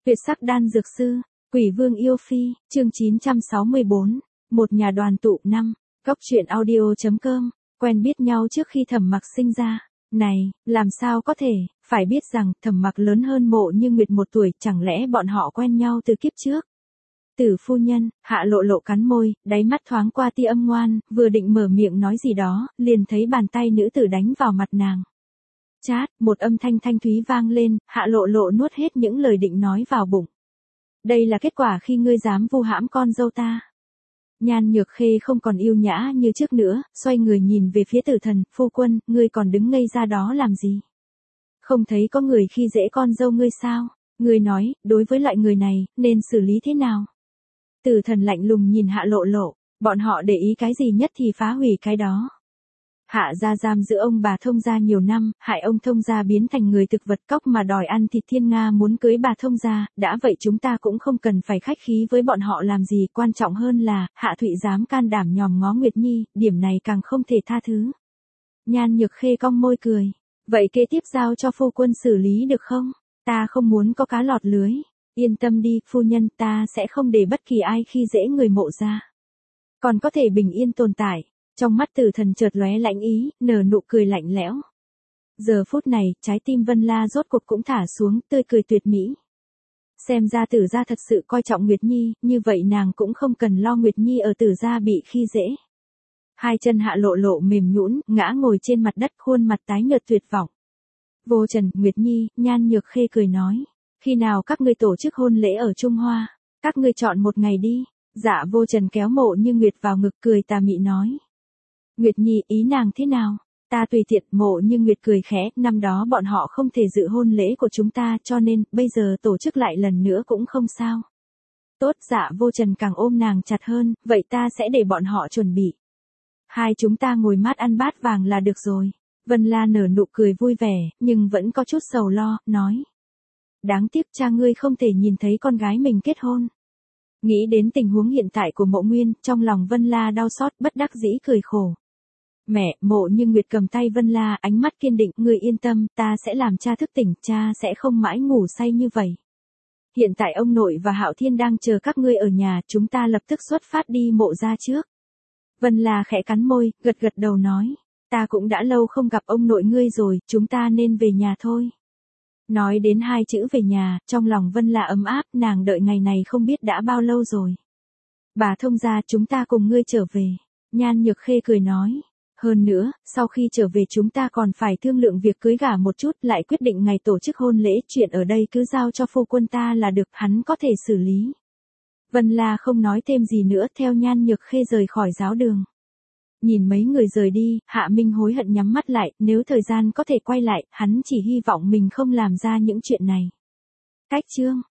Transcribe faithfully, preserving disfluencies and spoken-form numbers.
Tuyệt sắc đan dược sư, Quỷ Vương yêu phi, chương chín trăm sáu mươi bốn, một nhà đoàn tụ năm, Cốc truyện audio chấm com, quen biết nhau trước khi Thẩm Mặc sinh ra. Này, làm sao có thể, phải biết rằng Thẩm Mặc lớn hơn Mộ Như Nguyệt một tuổi, chẳng lẽ bọn họ quen nhau từ kiếp trước? Tử phu nhân, Hạ Lộ Lộ cắn môi, đáy mắt thoáng qua tia âm ngoan, vừa định mở miệng nói gì đó, liền thấy bàn tay nữ tử đánh vào mặt nàng. Chát, một âm thanh thanh thúy vang lên, Hạ Lộ Lộ nuốt hết những lời định nói vào bụng. Đây là kết quả khi ngươi dám vu hãm con dâu ta. Nhan Nhược Khê không còn yêu nhã như trước nữa, xoay người nhìn về phía Tử Thần, phu quân, ngươi còn đứng ngây ra đó làm gì? Không thấy có người khi dễ con dâu ngươi sao? Ngươi nói, đối với loại người này, nên xử lý thế nào? Tử Thần lạnh lùng nhìn Hạ Lộ Lộ, bọn họ để ý cái gì nhất thì phá hủy cái đó. Hạ gia giam giữ ông bà Thông gia nhiều năm, hại ông Thông gia biến thành người thực vật cóc mà đòi ăn thịt Thiên Nga muốn cưới bà Thông gia, đã vậy chúng ta cũng không cần phải khách khí với bọn họ làm gì, quan trọng hơn là, Hạ Thụy dám can đảm nhòm ngó Nguyệt Nhi, điểm này càng không thể tha thứ. Nhan Nhược Khê cong môi cười, vậy kế tiếp giao cho phu quân xử lý được không? Ta không muốn có cá lọt lưới. Yên tâm đi, phu nhân, ta sẽ không để bất kỳ ai khi dễ người Mộ gia. Còn có thể bình yên tồn tại. Trong mắt Tử Thần chợt lóe lạnh ý, nở nụ cười lạnh lẽo. Giờ phút này, trái tim Vân La rốt cuộc cũng thả xuống, tươi cười tuyệt mỹ. Xem ra Tử gia thật sự coi trọng Nguyệt Nhi, như vậy nàng cũng không cần lo Nguyệt Nhi ở Tử gia bị khi dễ. Hai chân Hạ Lộ Lộ mềm nhũn, ngã ngồi trên mặt đất, khuôn mặt tái nhợt tuyệt vọng. Vô Trần, Nguyệt Nhi, Nhan Nhược Khê cười nói, khi nào các ngươi tổ chức hôn lễ ở Trung Hoa, các ngươi chọn một ngày đi. Dạ Vô Trần kéo Mộ Như Nguyệt vào ngực cười tà mị nói. Nguyệt Nhi, ý nàng thế nào? Ta tùy tiện. Mộ Như Nguyệt cười khẽ, năm đó bọn họ không thể dự hôn lễ của chúng ta cho nên, bây giờ tổ chức lại lần nữa cũng không sao. Tốt. Dạ Vô Trần càng ôm nàng chặt hơn, vậy ta sẽ để bọn họ chuẩn bị. Hai chúng ta ngồi mát ăn bát vàng là được rồi. Vân La nở nụ cười vui vẻ, nhưng vẫn có chút sầu lo, nói. Đáng tiếc cha ngươi không thể nhìn thấy con gái mình kết hôn. Nghĩ đến tình huống hiện tại của Mộ Nguyên, trong lòng Vân La đau xót, bất đắc dĩ cười khổ. Mẹ, Mộ Như Nguyệt cầm tay Vân La, ánh mắt kiên định, ngươi yên tâm, ta sẽ làm cha thức tỉnh, cha sẽ không mãi ngủ say như vậy. Hiện tại ông nội và Hạo Thiên đang chờ các ngươi ở nhà, chúng ta lập tức xuất phát đi Mộ gia trước. Vân La khẽ cắn môi, gật gật đầu nói, ta cũng đã lâu không gặp ông nội ngươi rồi, chúng ta nên về nhà thôi. Nói đến hai chữ về nhà, trong lòng Vân La ấm áp, nàng đợi ngày này không biết đã bao lâu rồi. Bà Thông gia, chúng ta cùng ngươi trở về. Nhan Nhược Khê cười nói. Hơn nữa, sau khi trở về chúng ta còn phải thương lượng việc cưới gả một chút, lại quyết định ngày tổ chức hôn lễ, chuyện ở đây cứ giao cho phu quân ta là được, hắn có thể xử lý. Vân La không nói thêm gì nữa, theo Nhan Nhược Khê rời khỏi giáo đường. Nhìn mấy người rời đi, Hạ Minh hối hận nhắm mắt lại, nếu thời gian có thể quay lại, hắn chỉ hy vọng mình không làm ra những chuyện này. Cách chương